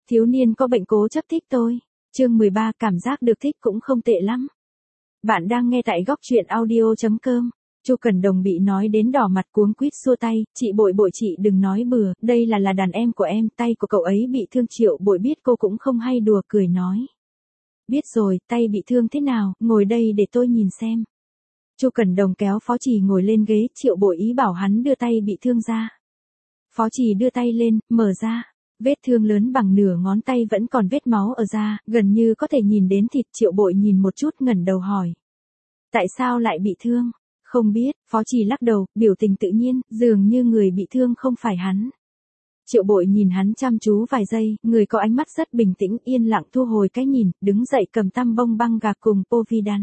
Thiếu niên có bệnh cố chấp thích tôi. Chương 13 cảm giác được thích cũng không tệ lắm. Bạn đang nghe tại góc truyện audio.com. Chu Cẩn Đồng bị nói đến đỏ mặt cuống quýt xua tay, chị Bội Bội chị đừng nói bừa, đây là đàn em của em, tay của cậu ấy bị thương. Triệu Bội biết cô cũng không hay đùa cười nói. Biết rồi, tay bị thương thế nào, ngồi đây để tôi nhìn xem. Chu Cẩn Đồng kéo Phó Trì ngồi lên ghế, Triệu Bội ý bảo hắn đưa tay bị thương ra. Phó Trì đưa tay lên, mở ra. Vết thương lớn bằng nửa ngón tay vẫn còn vết máu ở da, gần như có thể nhìn đến thịt. Triệu Bội nhìn một chút ngẩng đầu hỏi. Tại sao lại bị thương? Không biết, Phó Trì lắc đầu, biểu tình tự nhiên, dường như người bị thương không phải hắn. Triệu Bội nhìn hắn chăm chú vài giây, người có ánh mắt rất bình tĩnh, yên lặng thu hồi cái nhìn, đứng dậy cầm tăm bông băng gạc cùng Povidone.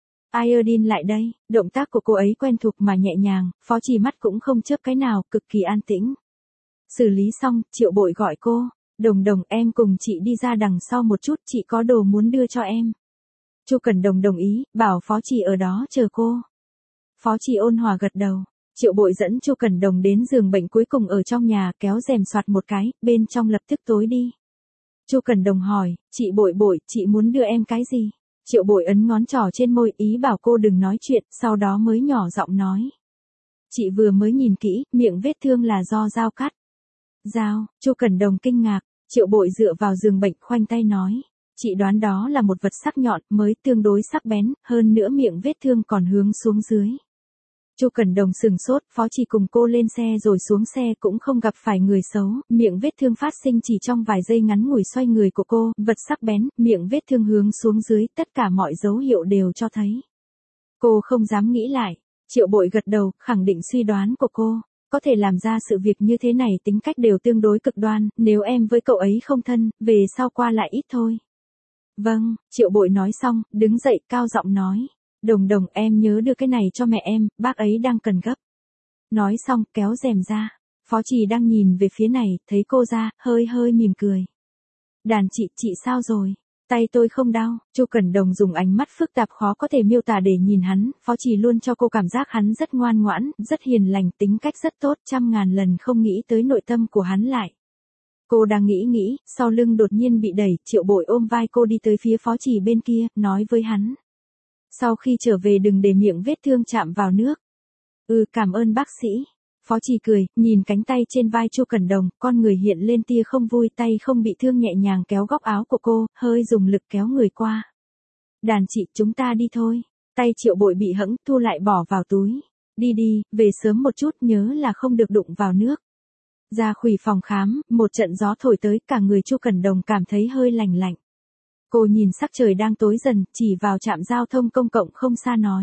Iodine lại đây, động tác của cô ấy quen thuộc mà nhẹ nhàng, Phó Trì mắt cũng không chớp cái nào, cực kỳ an tĩnh. Xử lý xong, Triệu Bội gọi cô, Đồng Đồng em cùng chị đi ra đằng sau một chút, chị có đồ muốn đưa cho em. Chu Cẩn Đồng đồng ý, bảo Phó Trì ở đó chờ cô. Phó Trì ôn hòa gật đầu. Triệu Bội dẫn Chu Cẩn Đồng đến giường bệnh cuối cùng ở trong nhà, kéo rèm soạt một cái, bên trong lập tức tối đi. Chu Cẩn Đồng hỏi, chị Bội Bội, chị muốn đưa em cái gì? Triệu Bội ấn ngón trỏ trên môi, ý bảo cô đừng nói chuyện, sau đó mới nhỏ giọng nói. Chị vừa mới nhìn kỹ, miệng vết thương là do dao cắt. Dao, Chu Cẩn Đồng kinh ngạc, Triệu Bội dựa vào giường bệnh khoanh tay nói. Chị đoán đó là một vật sắc nhọn, mới tương đối sắc bén, hơn nữa miệng vết thương còn hướng xuống dưới. Chu Cẩn Đồng sừng sốt, Phó Trì cùng cô lên xe rồi xuống xe cũng không gặp phải người xấu, miệng vết thương phát sinh chỉ trong vài giây ngắn ngủi xoay người của cô, vật sắc bén, miệng vết thương hướng xuống dưới, tất cả mọi dấu hiệu đều cho thấy. Cô không dám nghĩ lại, Triệu Bội gật đầu, khẳng định suy đoán của cô, có thể làm ra sự việc như thế này tính cách đều tương đối cực đoan, nếu em với cậu ấy không thân, về sau qua lại ít thôi. Vâng, Triệu Bội nói xong, đứng dậy cao giọng nói. Đồng Đồng em nhớ đưa cái này cho mẹ em, bác ấy đang cần gấp. Nói xong, kéo rèm ra. Phó Trì đang nhìn về phía này, thấy cô ra, hơi hơi mỉm cười. Đàn chị sao rồi? Tay tôi không đau. Chu Cẩn Đồng dùng ánh mắt phức tạp khó có thể miêu tả để nhìn hắn, Phó Trì luôn cho cô cảm giác hắn rất ngoan ngoãn, rất hiền lành, tính cách rất tốt, trăm ngàn lần không nghĩ tới nội tâm của hắn lại. Cô đang nghĩ, sau lưng đột nhiên bị đẩy, Triệu Bội ôm vai cô đi tới phía Phó Trì bên kia, nói với hắn. Sau khi trở về đừng để miệng vết thương chạm vào nước. Cảm ơn bác sĩ. Phó Trì cười, nhìn cánh tay trên vai Chu Cẩn Đồng, con người hiện lên tia không vui, tay không bị thương nhẹ nhàng kéo góc áo của cô, hơi dùng lực kéo người qua. Đàn chị, chúng ta đi thôi. Tay Triệu Bội bị hẫng, thu lại bỏ vào túi. Đi, về sớm một chút, nhớ là không được đụng vào nước. Ra khuỷu phòng khám, một trận gió thổi tới, cả người Chu Cẩn Đồng cảm thấy hơi lạnh lạnh. Cô nhìn sắc trời đang tối dần, chỉ vào trạm giao thông công cộng không xa nói.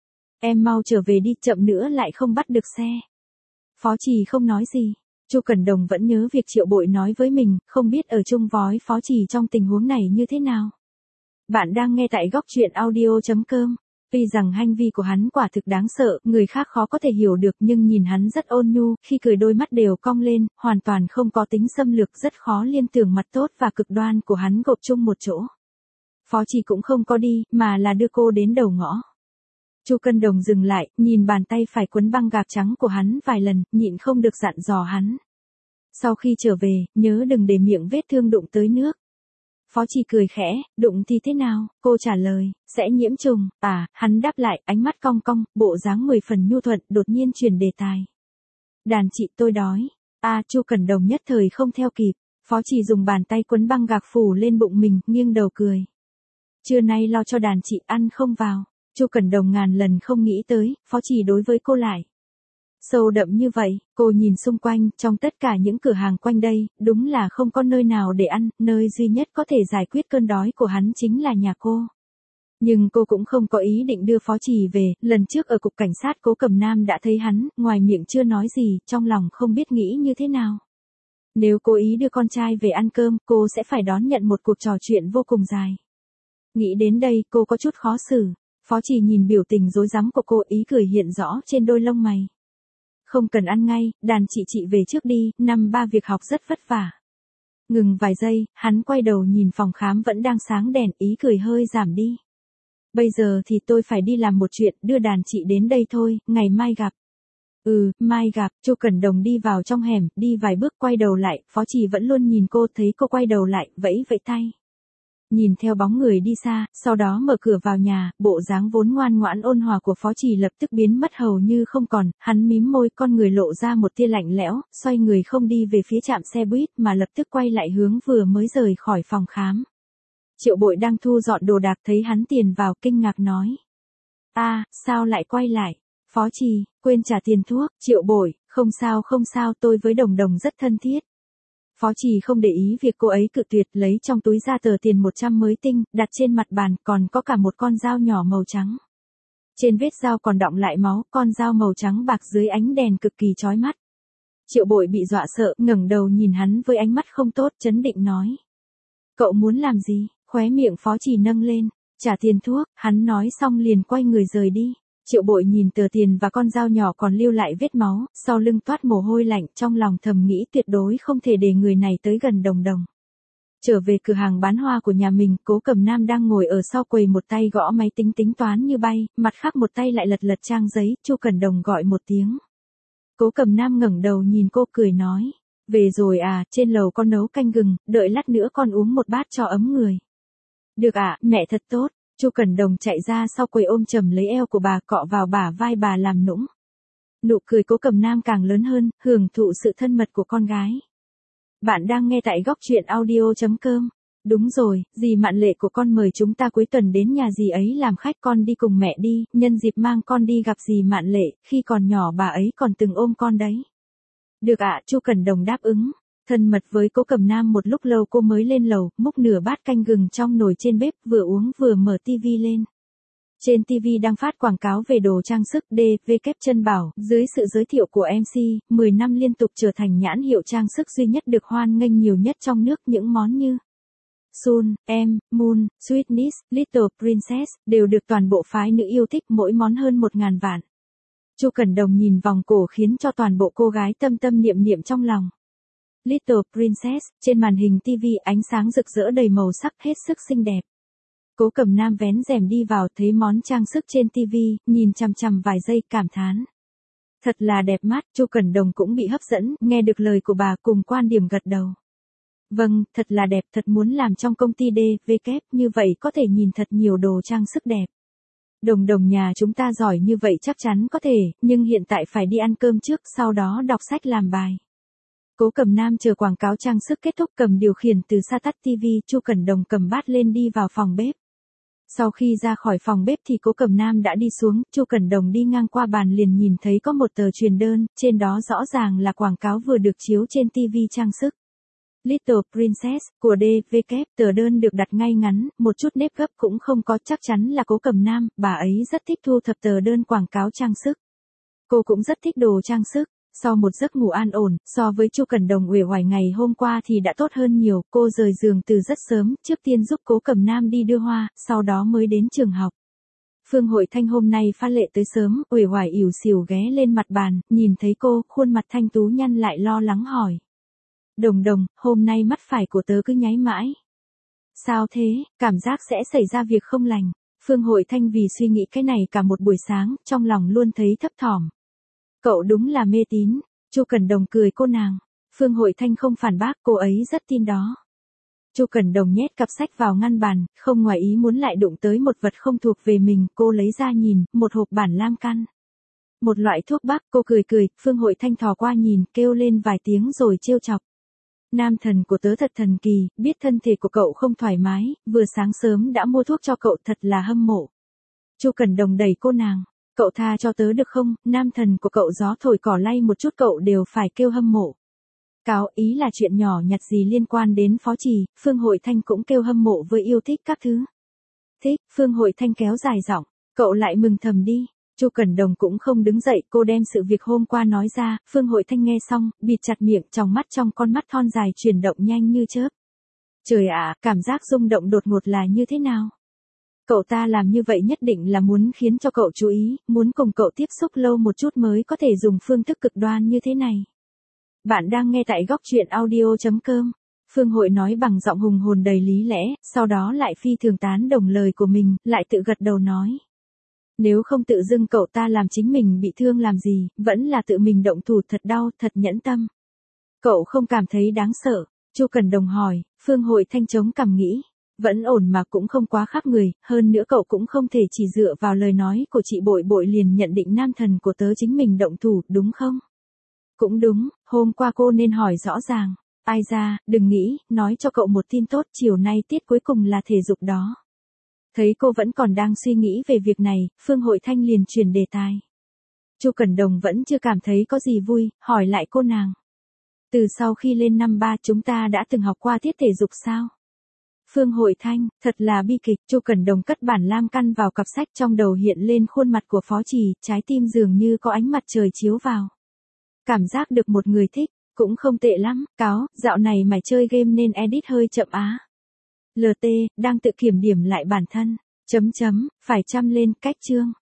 Em mau trở về đi, chậm nữa lại không bắt được xe. Phó Trì không nói gì. Chu Cẩn Đồng vẫn nhớ việc Triệu Bội nói với mình, không biết ở chung với Phó Trì trong tình huống này như thế nào. Bạn đang nghe tại góc truyện audio.com. Tuy rằng hành vi của hắn quả thực đáng sợ, người khác khó có thể hiểu được nhưng nhìn hắn rất ôn nhu, khi cười đôi mắt đều cong lên, hoàn toàn không có tính xâm lược, rất khó liên tưởng mặt tốt và cực đoan của hắn gộp chung một chỗ. Phó Trì cũng không có đi, mà là đưa cô đến đầu ngõ. Chu Cẩn Đồng dừng lại, nhìn bàn tay phải quấn băng gạc trắng của hắn vài lần, nhịn không được dặn dò hắn. Sau khi trở về, nhớ đừng để miệng vết thương đụng tới nước. Phó Trì cười khẽ, đụng thì thế nào? Cô trả lời, sẽ nhiễm trùng. Hắn đáp lại, ánh mắt cong cong, bộ dáng 10 phần nhu thuận, đột nhiên chuyển đề tài. Đàn chị tôi đói. Chu Cẩn Đồng nhất thời không theo kịp. Phó Trì dùng bàn tay quấn băng gạc phủ lên bụng mình, nghiêng đầu cười. Trưa nay lo cho đàn chị ăn không vào. Chu Cẩn Đồng ngàn lần không nghĩ tới, Phó Trì đối với cô lại sâu đậm như vậy. Cô nhìn xung quanh, trong tất cả những cửa hàng quanh đây, đúng là không có nơi nào để ăn, nơi duy nhất có thể giải quyết cơn đói của hắn chính là nhà cô. Nhưng cô cũng không có ý định đưa Phó Trì về, lần trước ở cục cảnh sát Cố Cẩm Nam đã thấy hắn, ngoài miệng chưa nói gì, trong lòng không biết nghĩ như thế nào. Nếu cố ý đưa con trai về ăn cơm, cô sẽ phải đón nhận một cuộc trò chuyện vô cùng dài. Nghĩ đến đây, cô có chút khó xử. Phó Trì nhìn biểu tình rối rắm của cô, ý cười hiện rõ trên đôi lông mày. Không cần ăn ngay, đàn chị về trước đi, năm ba việc học rất vất vả. Ngừng vài giây, hắn quay đầu nhìn phòng khám vẫn đang sáng đèn, ý cười hơi giảm đi. Bây giờ thì tôi phải đi làm một chuyện, đưa đàn chị đến đây thôi, ngày mai gặp. Mai gặp. Chu Cẩn Đồng đi vào trong hẻm, đi vài bước quay đầu lại, Phó Trì vẫn luôn nhìn cô, thấy cô quay đầu lại, vẫy vẫy tay. Nhìn theo bóng người đi xa, sau đó mở cửa vào nhà, bộ dáng vốn ngoan ngoãn ôn hòa của Phó Trì lập tức biến mất hầu như không còn, hắn mím môi, con người lộ ra một tia lạnh lẽo, xoay người không đi về phía trạm xe buýt mà lập tức quay lại hướng vừa mới rời khỏi phòng khám. Triệu Bội đang thu dọn đồ đạc thấy hắn tiền vào, kinh ngạc nói. Sao lại quay lại? Phó Trì, quên trả tiền thuốc. Triệu Bội, không sao, tôi với Đồng Đồng rất thân thiết. Phó Trì không để ý việc cô ấy cự tuyệt, lấy trong túi ra tờ tiền 100 mới tinh, đặt trên mặt bàn, còn có cả một con dao nhỏ màu trắng. Trên vết dao còn đọng lại máu, con dao màu trắng bạc dưới ánh đèn cực kỳ chói mắt. Triệu Bội bị dọa sợ, ngẩng đầu nhìn hắn với ánh mắt không tốt, trấn định nói. Cậu muốn làm gì? Khóe miệng Phó Trì nâng lên. Trả tiền thuốc, hắn nói xong liền quay người rời đi. Triệu Bội nhìn tờ tiền và con dao nhỏ còn lưu lại vết máu, sau lưng toát mồ hôi lạnh, trong lòng thầm nghĩ tuyệt đối không thể để người này tới gần Đồng Đồng. Trở về cửa hàng bán hoa của nhà mình, Cố Cẩm Nam đang ngồi ở sau quầy, một tay gõ máy tính tính toán như bay, mặt khác một tay lại lật lật trang giấy. Chu Cẩn Đồng gọi một tiếng. Cố Cẩm Nam ngẩng đầu nhìn cô cười nói. Về rồi à, trên lầu con nấu canh gừng, đợi lát nữa con uống một bát cho ấm người. Được ạ, mẹ thật tốt. Chu Cẩn Đồng chạy ra sau quầy ôm chầm lấy eo của bà, cọ vào bả vai bà làm nũng. Nụ cười Cố Cẩm Nam càng lớn hơn, hưởng thụ sự thân mật của con gái. Bạn đang nghe tại góc truyện audio.com. Đúng rồi, dì Mạn Lệ của con mời chúng ta cuối tuần đến nhà dì ấy làm khách, con đi cùng mẹ đi, nhân dịp mang con đi gặp dì Mạn Lệ, khi còn nhỏ bà ấy còn từng ôm con đấy. Được ạ, Chu Cẩn Đồng đáp ứng. Thân mật với Cố Cẩm Nam một lúc lâu cô mới lên lầu, múc nửa bát canh gừng trong nồi trên bếp, vừa uống vừa mở tivi lên. Trên tivi đang phát quảng cáo về đồ trang sức DVK Trân Bảo, dưới sự giới thiệu của MC, 10 năm liên tục trở thành nhãn hiệu trang sức duy nhất được hoan nghênh nhiều nhất trong nước, những món như Sun, Moon, Sweetness, Little Princess, đều được toàn bộ phái nữ yêu thích, mỗi món hơn 1.000 vạn. Chu Cẩn Đồng nhìn vòng cổ khiến cho toàn bộ cô gái tâm tâm niệm niệm trong lòng. Little Princess, trên màn hình TV ánh sáng rực rỡ đầy màu sắc hết sức xinh đẹp. Cố Cẩm Nam vén rèm đi vào, thấy món trang sức trên TV, nhìn chằm chằm vài giây cảm thán. Thật là đẹp mắt. Chu Cẩn Đồng cũng bị hấp dẫn, nghe được lời của bà cùng quan điểm gật đầu. Vâng, thật là đẹp, thật muốn làm trong công ty DVK, như vậy có thể nhìn thật nhiều đồ trang sức đẹp. Đồng Đồng nhà chúng ta giỏi như vậy chắc chắn có thể, nhưng hiện tại phải đi ăn cơm trước, sau đó đọc sách làm bài. Cố Cẩm Nam chờ quảng cáo trang sức kết thúc, cầm điều khiển từ xa tắt TV, Chu Cẩn Đồng cầm bát lên đi vào phòng bếp. Sau khi ra khỏi phòng bếp thì Cố Cẩm Nam đã đi xuống, Chu Cẩn Đồng đi ngang qua bàn liền nhìn thấy có một tờ truyền đơn, trên đó rõ ràng là quảng cáo vừa được chiếu trên TV trang sức. Little Princess, của DVK, tờ đơn được đặt ngay ngắn, một chút nếp gấp cũng không có, chắc chắn là Cố Cẩm Nam, bà ấy rất thích thu thập tờ đơn quảng cáo trang sức. Cô cũng rất thích đồ trang sức. Sau một giấc ngủ an ổn, so với Chu Cẩn Đồng uể oải ngày hôm qua thì đã tốt hơn nhiều, cô rời giường từ rất sớm, trước tiên giúp Cố Cẩm Nam đi đưa hoa, sau đó mới đến trường học. Phương Hội Thanh hôm nay pha lệ tới sớm, uể oải ỉu xìu ghé lên mặt bàn, nhìn thấy cô, khuôn mặt thanh tú nhăn lại lo lắng hỏi. Đồng Đồng, hôm nay mắt phải của tớ cứ nháy mãi. Sao thế, cảm giác sẽ xảy ra việc không lành. Phương Hội Thanh vì suy nghĩ cái này cả một buổi sáng, trong lòng luôn thấy thấp thỏm. Cậu đúng là mê tín. Chu Cẩn Đồng cười cô nàng. Phương Hội Thanh không phản bác, cô ấy rất tin đó. Chu Cẩn Đồng nhét cặp sách vào ngăn bàn, không ngoài ý muốn lại đụng tới một vật không thuộc về mình, cô lấy ra nhìn, một hộp bản lam căn. Một loại thuốc bắc, cô cười cười, Phương Hội Thanh thò qua nhìn, kêu lên vài tiếng rồi trêu chọc. Nam thần của tớ thật thần kỳ, biết thân thể của cậu không thoải mái, vừa sáng sớm đã mua thuốc cho cậu, thật là hâm mộ. Chu Cẩn Đồng đẩy cô nàng. Cậu tha cho tớ được không, nam thần của cậu gió thổi cỏ lay một chút cậu đều phải kêu hâm mộ. Cáo ý là chuyện nhỏ nhặt gì liên quan đến Phó Trì, Phương Hội Thanh cũng kêu hâm mộ với yêu thích các thứ. Thích, Phương Hội Thanh kéo dài giọng, cậu lại mừng thầm đi. Chu Cẩn Đồng cũng không đứng dậy, cô đem sự việc hôm qua nói ra, Phương Hội Thanh nghe xong, bịt chặt miệng, tròng mắt trong con mắt thon dài chuyển động nhanh như chớp. Trời ạ, cảm giác rung động đột ngột là như thế nào? Cậu ta làm như vậy nhất định là muốn khiến cho cậu chú ý, muốn cùng cậu tiếp xúc lâu một chút mới có thể dùng phương thức cực đoan như thế này. Bạn đang nghe tại góc truyện audio.com. Phương Hội nói bằng giọng hùng hồn đầy lý lẽ, sau đó lại phi thường tán đồng lời của mình, lại tự gật đầu nói. Nếu không tự dưng cậu ta làm chính mình bị thương làm gì, vẫn là tự mình động thủ thật đau, thật nhẫn tâm. Cậu không cảm thấy đáng sợ? Chu Cẩn Đồng hỏi. Phương Hội Thanh chống cằm nghĩ. Vẫn ổn mà cũng không quá khác người, hơn nữa cậu cũng không thể chỉ dựa vào lời nói của chị Bội Bội liền nhận định nam thần của tớ chính mình động thủ, đúng không? Cũng đúng, hôm qua cô nên hỏi rõ ràng. Ai ra, đừng nghĩ, nói cho cậu một tin tốt, chiều nay tiết cuối cùng là thể dục đó. Thấy cô vẫn còn đang suy nghĩ về việc này, Phương Hội Thanh liền chuyển đề tài. Chu Cẩn Đồng vẫn chưa cảm thấy có gì vui, hỏi lại cô nàng. Từ sau khi lên năm 3 chúng ta đã từng học qua tiết thể dục sao? Phương Hội Thanh, thật là bi kịch. Chu Cẩn Đồng cất bản lam căn vào cặp sách, trong đầu hiện lên khuôn mặt của Phó Trì, trái tim dường như có ánh mặt trời chiếu vào. Cảm giác được một người thích, cũng không tệ lắm. Cáo, dạo này mày chơi game nên edit hơi chậm á. LT, đang tự kiểm điểm lại bản thân. Phải chăm lên, cách chương.